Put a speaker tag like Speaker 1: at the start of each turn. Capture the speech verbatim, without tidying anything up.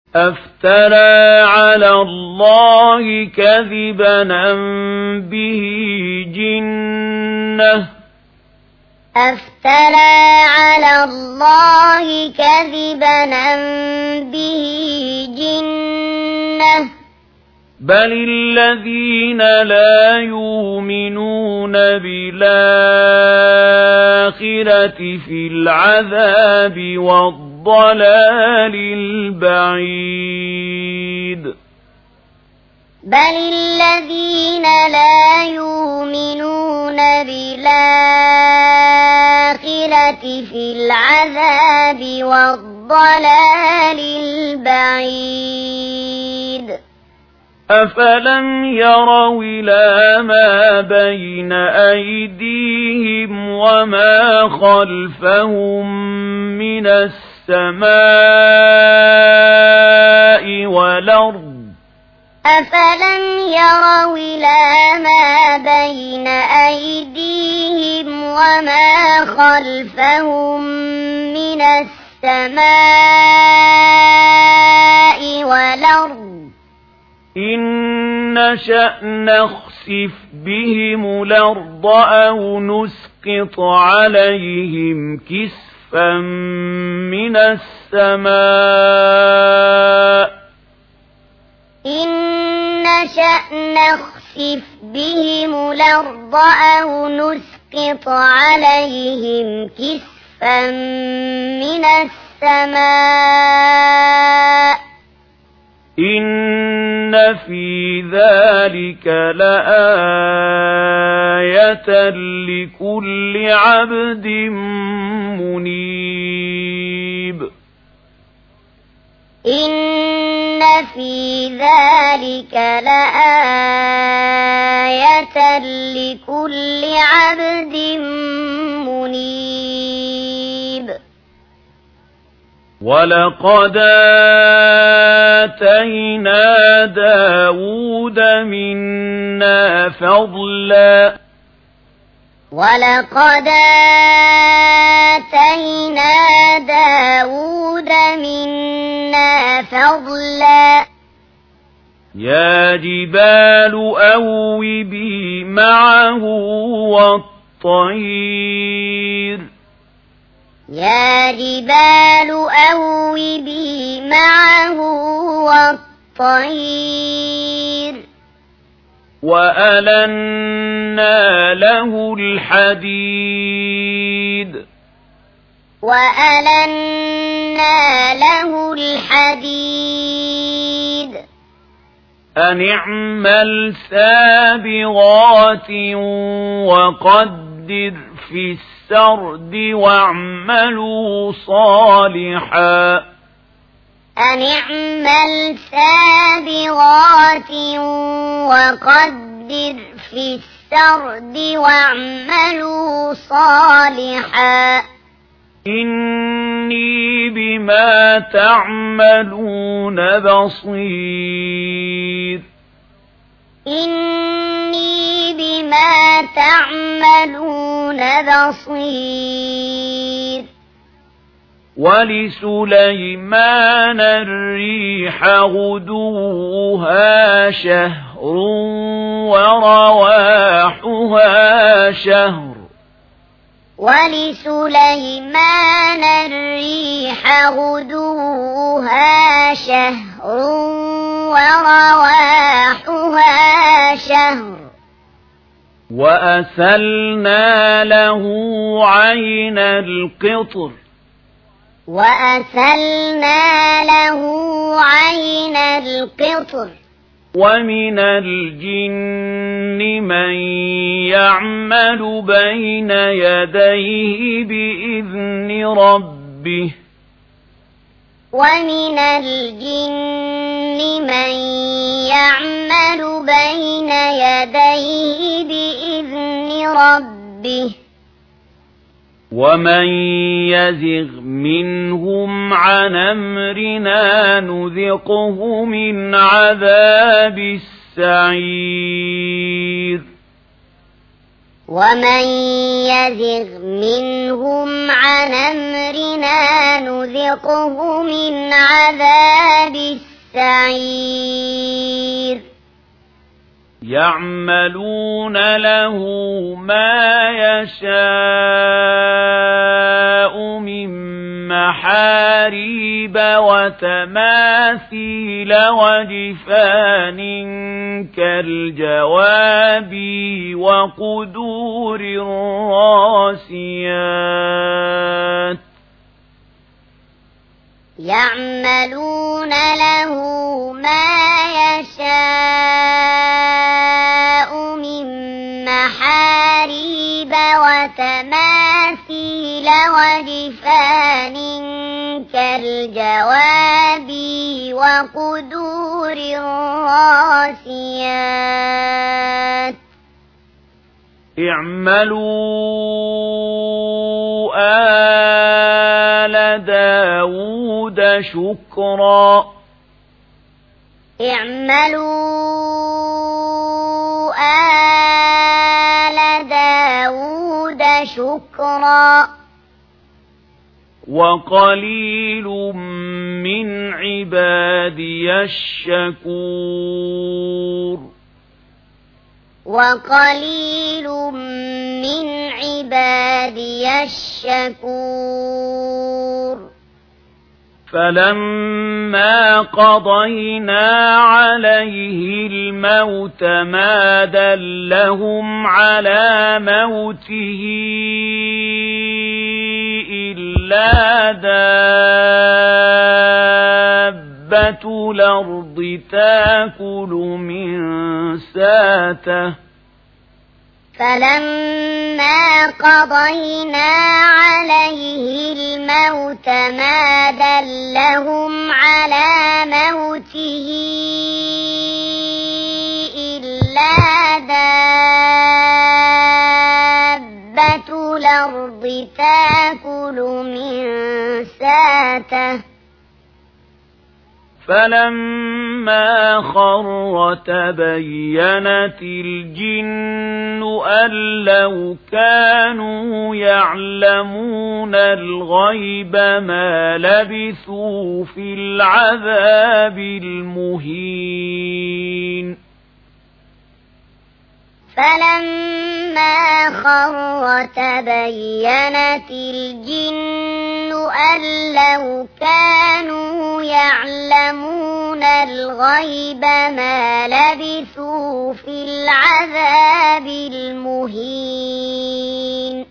Speaker 1: أفترى على الله كذبا أم به جنة
Speaker 2: أفترى على الله كذبا أم به جنة
Speaker 1: بل الذين لا يؤمنون بالآخرة في العذاب والضلال البعيد
Speaker 2: بل الذين لا يؤمنون بالآخرة في العذاب والضلال البعيد
Speaker 1: أفلم يروا إلى ما بين أيديهم وما خلفهم من السماء والأرض
Speaker 2: أفلم يروا إلى ما بين أيديهم وما خلفهم من السماء والأرض
Speaker 1: إن نشأ نخسف بهم الأرض أو نسقط عليهم كسفا من السماء
Speaker 2: إن نشأ نخسف بهم الأرض أو نسقط عليهم كسفا من السماء
Speaker 1: إن في ذلك لآية لكل عبد منيب
Speaker 2: إن في ذلك لآية لكل عبد منيب
Speaker 1: ولقد آتينا داود منا فضلا
Speaker 2: ولقد آتينا داود منا فضلا
Speaker 1: يا جبال أوبي معه والطير
Speaker 2: يا جبال أوبي معه والطير
Speaker 1: وألنا له الحديد
Speaker 2: وألنا له الحديد
Speaker 1: أن اعمل سابغات وقدر في السرد واعملوا صالحا
Speaker 2: أن اعمل سابغات وقدر في السرد واعملوا صالحا
Speaker 1: إني بما تعملون بصير
Speaker 2: إني بما تعملون بصير
Speaker 1: ولسليمان الريح غدوها شهر ورواحها شهر
Speaker 2: ولسليمان الريح غدوها شهر ورواحها شهر
Speaker 1: وأسلنا له عين القطر
Speaker 2: وأسلنا له عين القطر
Speaker 1: ومن الجن من يعمل بين يديه بإذن ربه
Speaker 2: ومن الجن من يعمل بين يديه بإذن ربه
Speaker 1: ومن يزغ منهم عن أمرنا نذقه من عذاب السعير
Speaker 2: ومن يزغ منهم عن أمرنا نذقه من عذاب السعير السعير
Speaker 1: يعملون له ما يشاء من محاريب وتماثيل وجفان كالجواب وقدور الراسيات
Speaker 2: يعملون له ما يشاء من محاريب وتماثيل وجفان كالجواب وقدور الراسيات
Speaker 1: اعملوا آل داود شكرا
Speaker 2: اعملوا آل داود شكرا
Speaker 1: وقليل من عبادي الشكور
Speaker 2: وقليل من عبادي الشكور
Speaker 1: فلما قضينا عليه الموت ما دلهم على موته إلا دابة الأرض تأكل من ساته
Speaker 2: فلما قضينا عليه الموت ما دلهم على موته إلا دابة الأرض تأكل من ساته
Speaker 1: فلما خر تبينت الجن أن لو كانوا يعلمون الغيب ما لبثوا في العذاب المهين
Speaker 2: فلما خر تبينت الجن أن لو كانوا يعلمون الغيب ما لبثوا في العذاب المهين